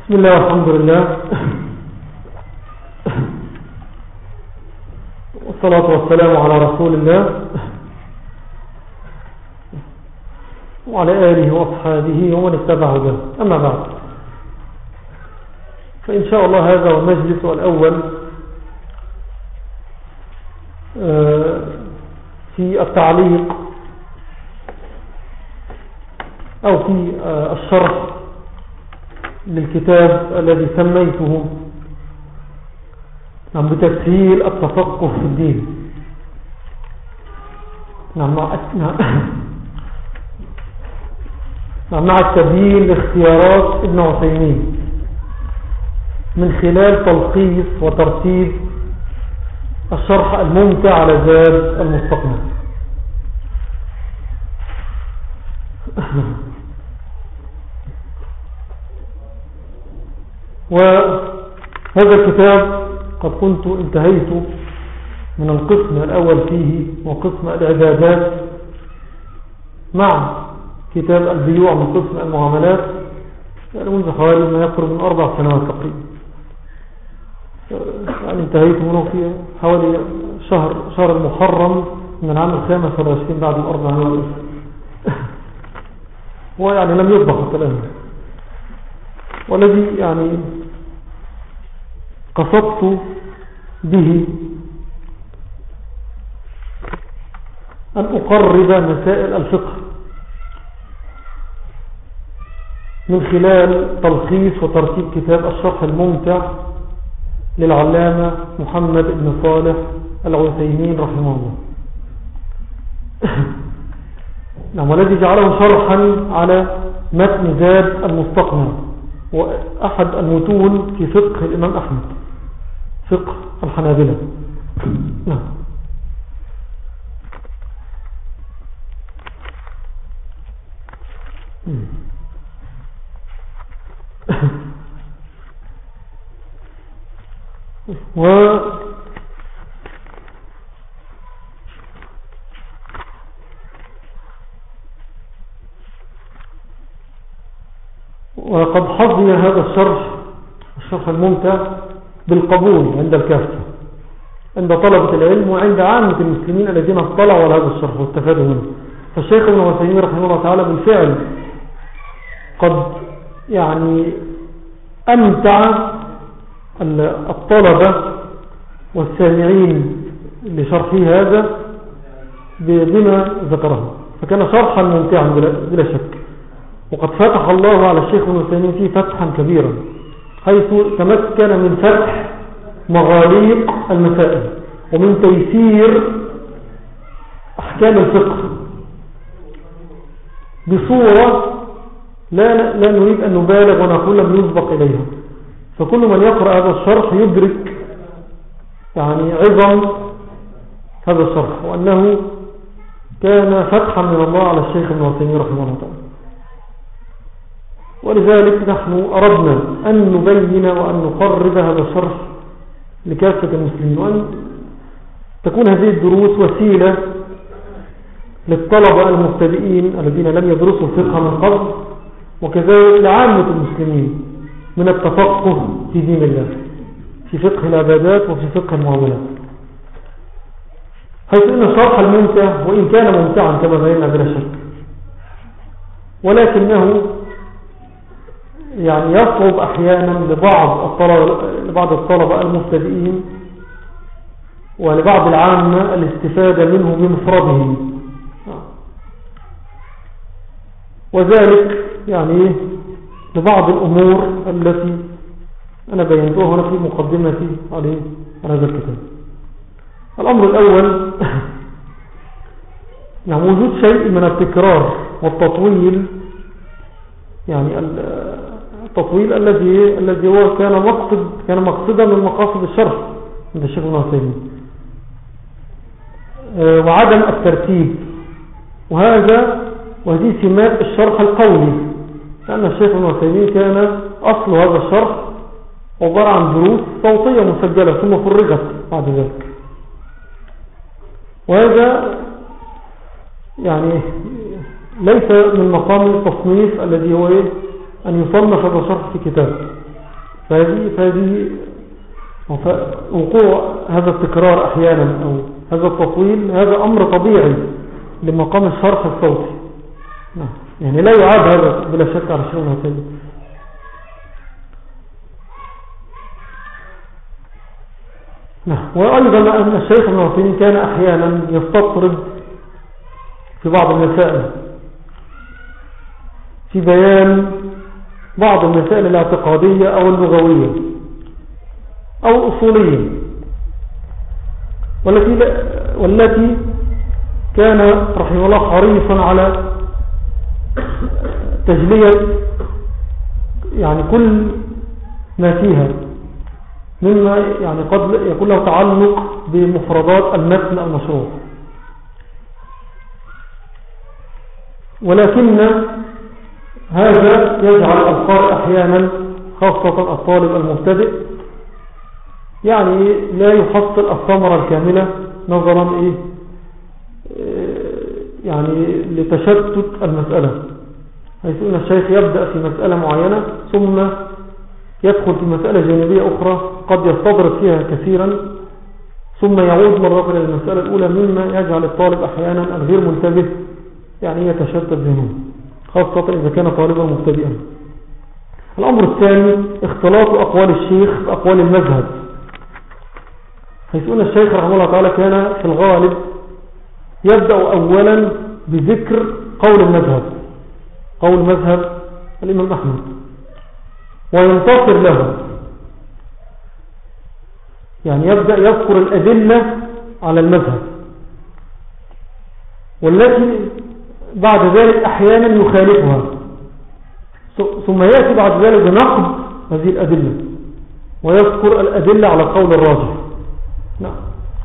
بسم الله والحمد لله والصلاة والسلام على رسول الله وعلى آله وأصحابه ومن اتبع هداه. أما بعد، فإن شاء الله هذا هو المجلس الأول في التعليق أو في الشرح للكتاب الذي سميته بتسهيل التفقه في الدين. مع التبيين لاختيارات ابن عثيمين من خلال تلخيص وترتيب الشرح الممتع على زاد المستقنع. وهذا الكتاب قد كنت انتهيت من القسم الأول فيه وقسم العبادات مع كتاب البيوع من قسم المعاملات، يعني منذ حوالي ما يقرب من 4 سنوات تقريبا. يعني انتهيت منه في حوالي شهر المحرم من العام 25 بعد 400. ويعني لم يطبخ حتى الآن. والذي يعني قصدت به أن أقرب مسائل الفقه من خلال تلخيص وترتيب كتاب الشرح الممتع للعلامة محمد بن صالح العثيمين رحمه الله. والذي جعله شرحا على متن زاد المستقنع، وأحد المتون في فقه الإمام أحمد، فقه الحنابلة. نعم. وقد حظي هذا الشرح الممتع بالقبول عند الكافة، عند طلبة العلم وعند عامة المسلمين الذين اطلعوا على هذا الشرح واستفادوا منه. فالشيخ ابن عثيمين رحمه الله تعالى بالفعل قد يعني أمتع الطلبة والسامعين لشرحه هذا بما ذكره، فكان شرحا ممتعا بلا شك. وقد فتح الله على الشيخ ابن عثيمين فيه فتحا كبيرا، حيث تمكن من فتح مغاليق المسائل ومن تيسير أحكام الفقه بصورة لا نريد أن نبالغ ونقول لم يسبق إليها. فكل من يقرأ هذا الشرح يدرك يعني عظم هذا الشرح، وأنه كان فتحا من الله على الشيخ ابن عثيمين رحمه الله تعالى. ولذلك نحن أردنا أن نبين وأن نقرب هذا الشرح لكافة المسلمين، وأن تكون هذه الدروس وسيلة للطلبة المبتدئين الذين لم يدرسوا الفقه من قبل، وكذلك لعامة المسلمين من التفقه في دين الله، في فقه العبادات وفي فقه المعاملات. حيث إن الشرح الممتع وإن كان ممتعا كما بينا بلا شك، ولكنه يعني يصعب أحيانا لبعض الطلبة المبتدئين ولبعض العامة الاستفادة منه بمفرده، وذلك يعني لبعض الأمور التي أنا بينتها هنا في مقدمتي على هذا الكتاب. الأمر الأول يعني وجود شيء من التكرار والتطويل، يعني التطويل الذي هو كان مقصدا من مقاصد الشرح عند الشيخ ابن عثيمين، وعدم الترتيب، وهذه سمات الشرح القولي، لأن الشيخ ابن عثيمين كان أصل هذا الشرح عبارة عن دروس صوتية مسجلة ثم فرغت بعد ذلك. وهذا يعني ليس من مقام التصنيف الذي هو أن يصنف هذا الشرح في كتاب، فهذه وقوع هذا التكرار أحيانا أو هذا التطويل هذا أمر طبيعي لمقام الشرح الصوتي. يعني لا يعاد هذا بلا شك على الشيء الهاتفي. وأيضا أن الشيخ ابن عثيمين كان أحيانا يستطرد في بعض المسائل في بيان بعض المسائل الاعتقادية أو اللغوية أو الأصولية والتي كان رحمه الله حريصا على تجلية يعني كل ما فيها مما يعني قد يكون له تعلق بمفردات المتن المشروع. ولكن هذا يجعل القارئ أحيانا خاصة الطالب المبتدئ يعني لا يحصل الثمرة الكاملة نظرا يعني لتشتت المسألة، حيث أن الشيخ يبدأ في مسألة معينة ثم يدخل في مسألة جانبية أخرى قد يستطرد فيها كثيرا ثم يعود مرة إلى المسألة الأولى، مما يجعل الطالب أحيانا الغير منتبه يعني يتشتت ذهنه، خاصة إذا كان طالبا مبتدئا. الأمر الثاني اختلاط أقوال الشيخ بأقوال المذهب، حيث أن الشيخ رحمه الله تعالى كان في الغالب يبدأ أولا بذكر قول المذهب، قول مذهب الإمام أحمد، وينتصر له، يعني يبدأ يذكر الأدلة على المذهب، والتي بعد ذلك أحيانا يخالفها، ثم يأتي بعد ذلك بنقد هذه الأدلة ويذكر الأدلة على القول الراجح. نعم.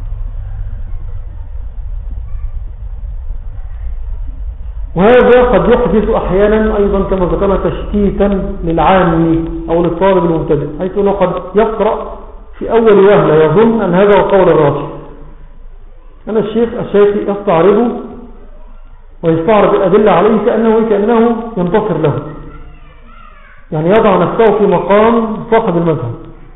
وهذا قد يحدث أحيانا أيضا كما ذكرنا تشتيتا للعام أو للطالب المبتدئ، حيث أنه قد يقرأ في أول وهلة يظن أن هذا هو القول الراجح، أن الشيخ يستعرضه ويستعرض الأدلة عليه كأنه ينتصر له، يعني يضع نفسه في مقام صاحب المذهب.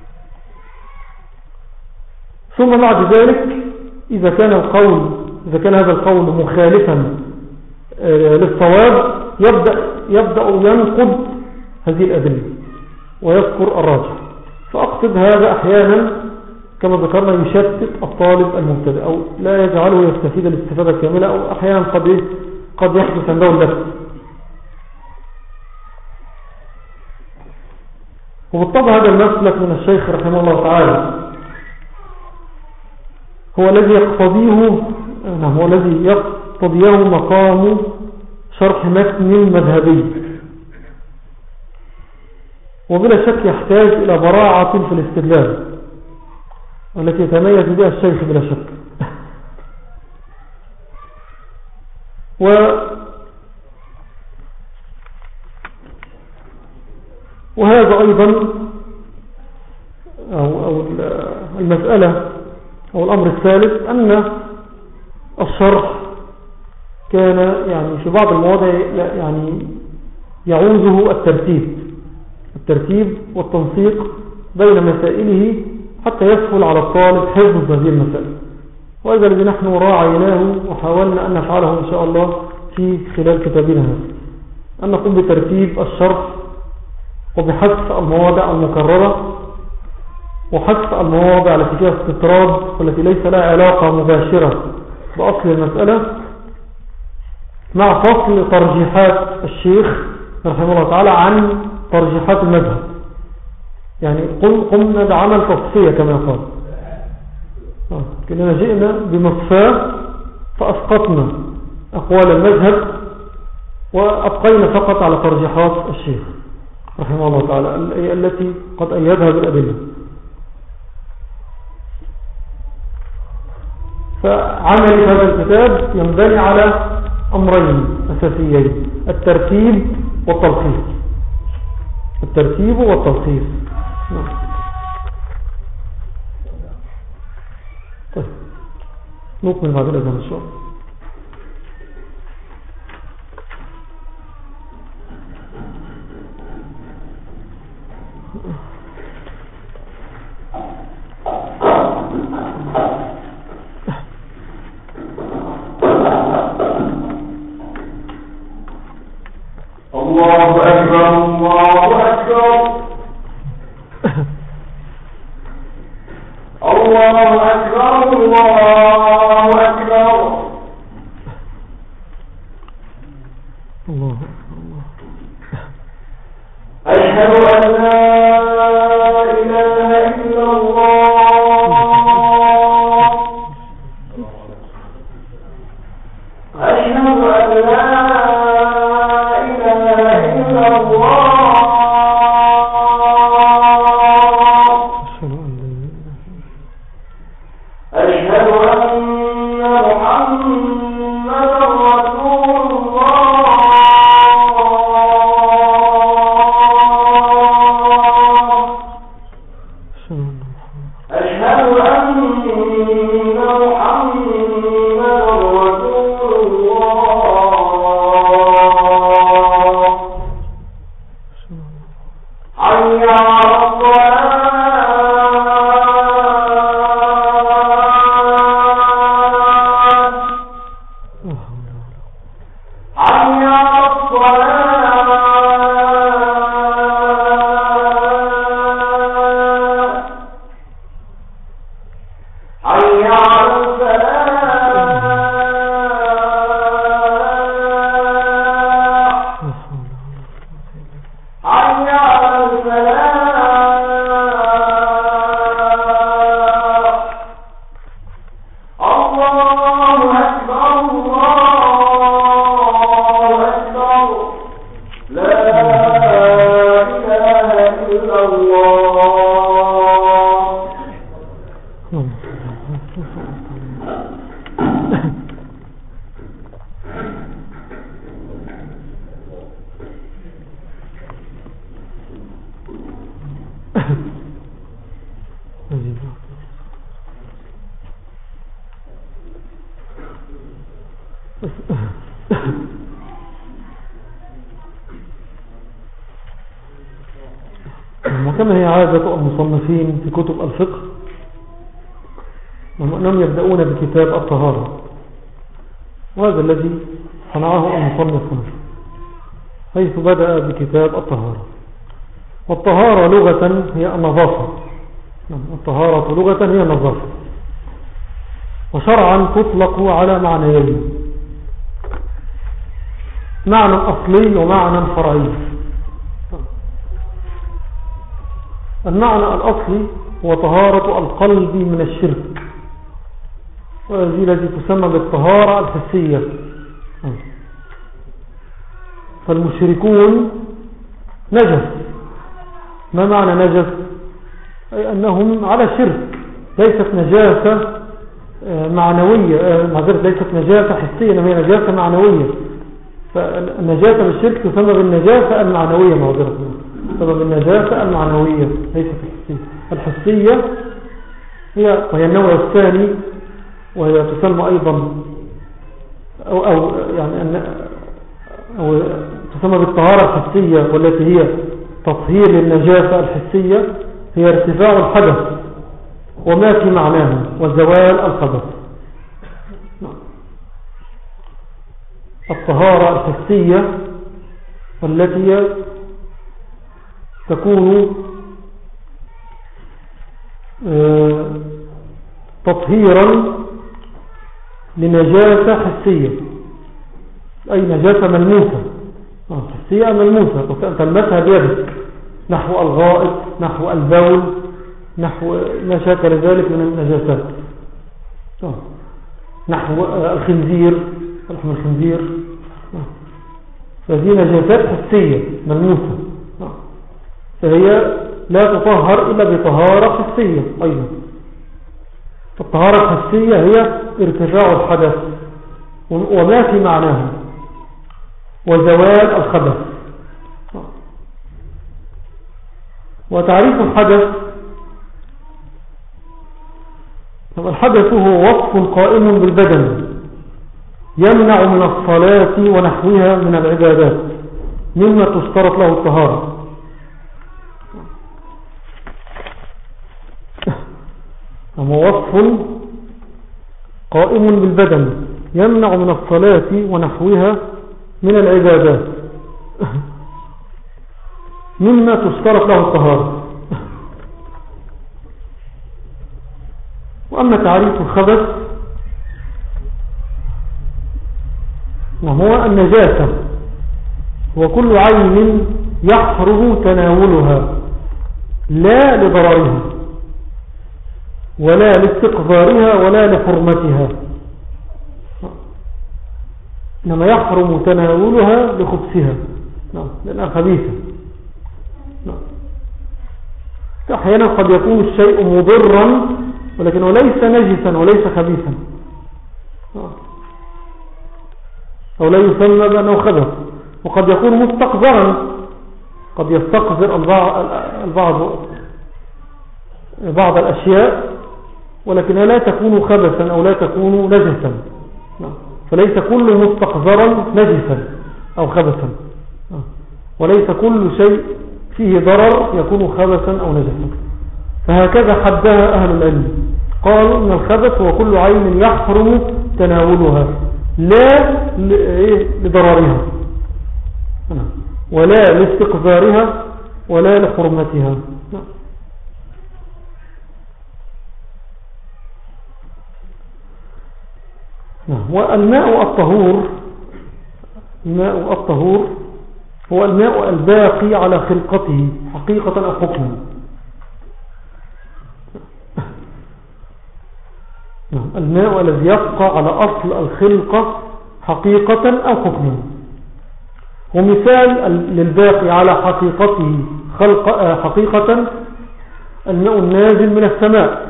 ثم بعد ذلك إذا كان هذا القول مخالفا للصواب يبدأ ينقض هذه الأدلة ويذكر الراجح. فأقصد هذا أحيانا كما ذكرنا يشتت الطالب المبتدئ أو لا يجعله يستفيد الاستفادة الكاملة، أو أحيانا قد يحدث عنده اللبس. وبالطبع هذا المسلك من الشيخ رحمه الله تعالى هو الذي يقتضيه مقام شرح متن مذهبي، وبلا شك يحتاج إلى براعة في الاستدلال التي يتميز بها الشيخ بلا شك. وهذا أيضا أو المسألة أو الأمر الثالث أن الشرح كان يعني في بعض المواضع يعني يعوزه الترتيب والتنسيق بين مسائله حتى يسهل على الطالب حفظ هذه المسائل، وهذا الذي نحن راعيناه وحاولنا أن نفعله إن شاء الله في خلال كتابنا هذا، أن نقوم بترتيب الشرح وبحذف المواضع المكررة وحذف المواضع التي فيها استطراد والتي ليس لها علاقة مباشرة بأصل المسألة، مع فصل ترجيحات الشيخ رحمه الله تعالى عن ترجيحات المذهب. يعني قمنا بعمل تصفية كما يقال، كأننا جئنا بمصفاة فأسقطنا أقوال المذهب وأبقينا فقط على ترجيحات الشيخ رحمه الله تعالى التي قد أيدها بالأدلة. فعمل هذا الكتاب ينبني على أمرين أساسيين: الترتيب والتلخيص. الترتيب والتلخيص. طيب نكمل بعد الأذان إن شاء الله. الله الله. أشهد أن لا إله إلا الله. أشهد أن لا إله إلا الله. أشهد أن محمدا رسول الله. أشهد أن محمدا رسول الله. حي على وكما هي عادة المصنفين في كتب الفقه أنهم يبدأون بكتاب الطهارة، وهذا الذي صنعه المصنف هنا، حيث بدأ بكتاب الطهارة. والطهارة لغة هي النظافة. الطهارة لغة هي النظافة، وشرعا تطلق على معنيين: معنى أصلي ومعنى فرعي. المعنى الأصلي هو طهارة القلب من الشرك، وهذه التي تسمى بالطهارة الحسية. فالمشركون نجس. ما معنى نجس؟ أي أنهم على شرك، ليست نجاسة معنوية، ليست نجاسة حسية، إنما هي نجاسة معنوية. فالنجاسة بالشرك تسمى بالنجاسة المعنوية، سبب النجاسة المعنوية ليست الحسية. الحسية وهي النوع الثاني، وهي تسمى أيضا أو تسمى بالطهارة الحسية، والتي هي تطهير النجاسة الحسية، هي ارتفاع الحدث وما في معناه وزوال الخبث. الطهارة الحسية التي تكون تطهيرا لنجاسة حسية، أي نجاسة ملموسة. حسية ملموسة تلمسها بيدك، نحو الغائط، نحو البول، نحو ما شاكل ذلك من النجاسات، نحو الخنزير، لحم الخنزير. فهذه نجاسات حسية ملموسة، فهي لا تطهر إلا بطهارة حسية أيضا. الطهارة الحسية هي ارتفاع الحدث وما في معناه وزوال الخبث. وتعريف الحدث: الحدث هو وصف قائم بالبدن يمنع من الصلاة ونحوها من العبادات مما تشترط له الطهارة. هو وصف قائم بالبدن يمنع من الصلاة ونحوها من العبادات مما تشترط له الطهارة. وأما تعريف الخبث وهو النجاسة هو كل عين يحرم تناولها لا لضررها ولا لاستقذارها ولا لحرمتها، إنما يحرم تناولها لخبثها لأنها خبيثة. أحيانا قد يكون الشيء مضرا ولكنه ليس نجسا وليس خبيثا، أو لا يسمى بأنه خبث. وقد يكون مستقذرا، قد يستقذر بعض الأشياء ولكنها لا تكون خبثا أو لا تكون نجسا، فليس كل مستقذرا نجسا أو خبثا، وليس كل شيء فيه ضرر يكون خبثا أو نجسا. فهكذا حدها أهل العلم، قالوا إن الخبث هو كل عين يحرم تناولها لا لضررها ولا لاستقذارها ولا لحرمتها. والماء الطهور، الماء الطهور هو الماء الباقي على خلقته حقيقة أو حكما. الماء الذي يبقى على أصل الخلقة حقيقة أو حكما. ومثال للباقي على حقيقته حقيقة الماء النازل من السماء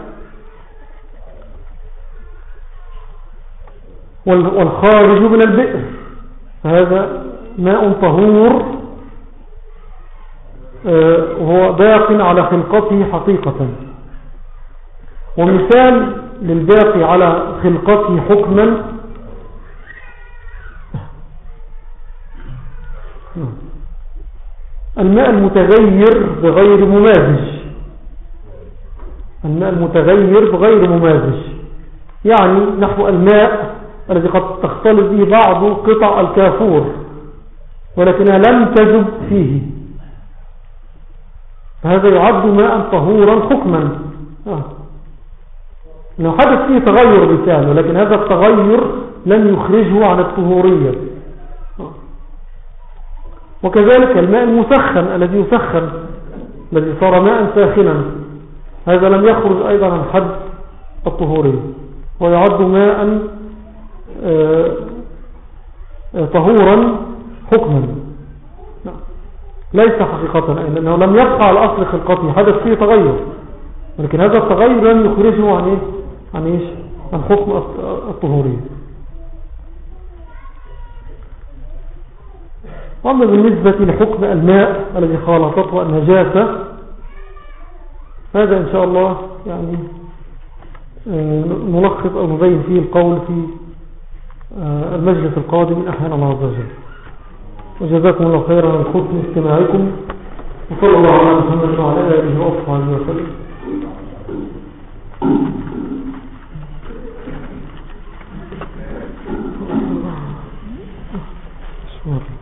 والخارج من البئر، هذا ماء طهور وهو باق على خلقته حقيقة. ومثال للباقي على خلقته حكما الماء المتغير بغير ممازج، الماء المتغير بغير ممازج يعني نحو الماء الذي قد تختلط به بعض قطع الكافور ولكنها لم تجب فيه، فهذا يعد ماء طهورا حكما، لو حدث فيه تغير بالفعل ولكن هذا التغير لم يخرجه عن الطهورية. وكذلك الماء المسخن الذي يسخن الذي صار ماء ساخنا، هذا لم يخرج أيضا عن حد الطهورية ويعد ماء طهورا حكما ليس حقيقة، لأنه لم يبقى على أصل خلقته، حدث فيه تغير ولكن هذا التغير لم يخرجه عن حكم الطهورية. وأما بالنسبة لحكم الماء الذي خالطته النجاسة، هذا إن شاء الله يعني نلخص أو نبين فيه القول في المجلس القادم من أحيان الله عز وجل. وجزاكم الله خيرا عن حسن استماعكم، وصلى الله على محمد وعلى آله وصحبه وسلم.